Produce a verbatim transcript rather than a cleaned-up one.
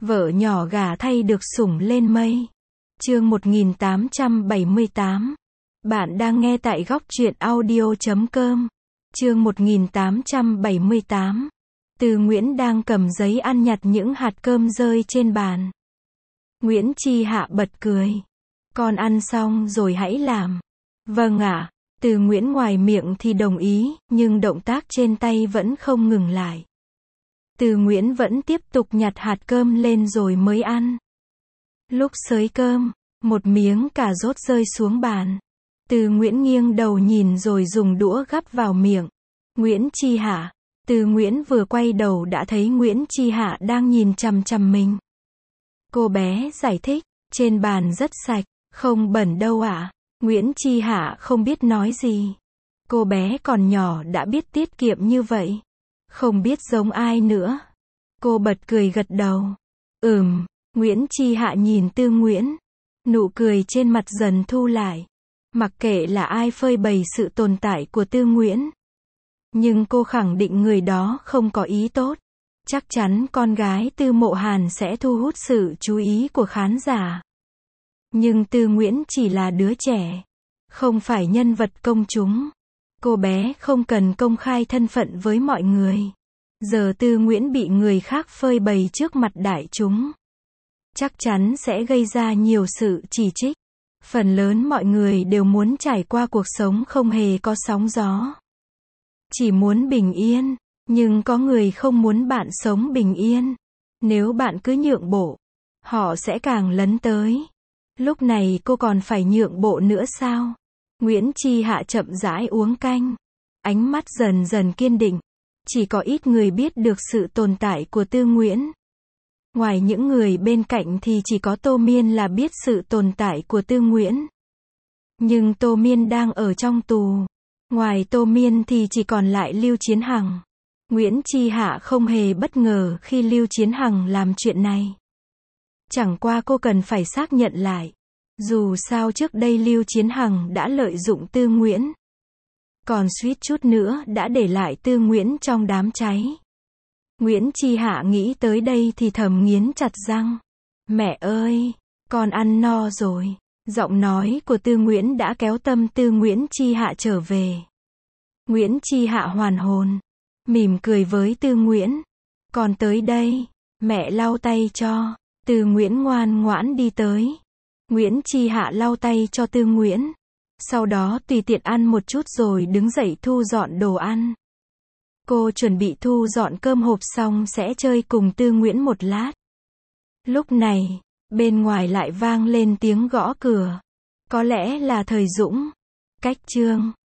Vợ nhỏ gả thay được sủng lên mây. Chương một nghìn tám trăm bảy mươi tám. Bạn đang nghe tại góc truyện audio chấm com. Chương một nghìn tám trăm bảy mươi tám. Từ Nguyễn đang cầm giấy ăn nhặt những hạt cơm rơi trên bàn. Nguyễn Chi Hạ bật cười. Con ăn xong rồi hãy làm. Vâng ạ. Từ Nguyễn ngoài miệng thì đồng ý, nhưng động tác trên tay vẫn không ngừng lại. Từ Nguyễn vẫn tiếp tục nhặt hạt cơm lên rồi mới ăn. Lúc xới cơm, một miếng cà rốt rơi xuống bàn. Từ Nguyễn nghiêng đầu nhìn rồi dùng đũa gắp vào miệng. Nguyễn Chi Hạ. Từ Nguyễn vừa quay đầu đã thấy Nguyễn Chi Hạ đang nhìn chằm chằm mình. Cô bé giải thích, trên bàn rất sạch, không bẩn đâu ạ. Nguyễn Chi Hạ không biết nói gì. Cô bé còn nhỏ đã biết tiết kiệm như vậy. Không biết giống ai nữa. Cô bật cười gật đầu. Ừm, Nguyễn Chi Hạ nhìn Tư Nguyễn. Nụ cười trên mặt dần thu lại. Mặc kệ là ai phơi bày sự tồn tại của Tư Nguyễn. Nhưng cô khẳng định người đó không có ý tốt. Chắc chắn con gái Tư Mộ Hàn sẽ thu hút sự chú ý của khán giả. Nhưng Tư Nguyễn chỉ là đứa trẻ. Không phải nhân vật công chúng. Cô bé không cần công khai thân phận với mọi người. Giờ Tư Nguyễn bị người khác phơi bày trước mặt đại chúng. Chắc chắn sẽ gây ra nhiều sự chỉ trích. Phần lớn mọi người đều muốn trải qua cuộc sống không hề có sóng gió. Chỉ muốn bình yên. Nhưng có người không muốn bạn sống bình yên. Nếu bạn cứ nhượng bộ, họ sẽ càng lấn tới. Lúc này cô còn phải nhượng bộ nữa sao? Nguyễn Chi Hạ chậm rãi uống canh. Ánh mắt dần dần kiên định. Chỉ có ít người biết được sự tồn tại của Tư Nguyễn. Ngoài những người bên cạnh thì chỉ có Tô Miên là biết sự tồn tại của Tư Nguyễn. Nhưng Tô Miên đang ở trong tù. Ngoài Tô Miên thì chỉ còn lại Lưu Chiến Hằng. Nguyễn Chi Hạ không hề bất ngờ khi Lưu Chiến Hằng làm chuyện này. Chẳng qua cô cần phải xác nhận lại. Dù sao trước đây Lưu Chiến Hằng đã lợi dụng Tư Nguyễn. Còn suýt chút nữa đã để lại Tư Nguyễn trong đám cháy. Nguyễn Chi Hạ nghĩ tới đây thì thầm nghiến chặt răng. Mẹ ơi, con ăn no rồi. Giọng nói của Tư Nguyễn đã kéo tâm tư Nguyễn Chi Hạ trở về. Nguyễn Chi Hạ hoàn hồn. Mỉm cười với Tư Nguyễn. Còn tới đây, mẹ lau tay cho. Tư Nguyễn ngoan ngoãn đi tới. Nguyễn Chi Hạ lau tay cho Tư Nguyễn. Sau đó tùy tiện ăn một chút rồi đứng dậy thu dọn đồ ăn. Cô chuẩn bị thu dọn cơm hộp xong sẽ chơi cùng Tư Nguyễn một lát. Lúc này, bên ngoài lại vang lên tiếng gõ cửa. Có lẽ là Thời Dũng. Cách chương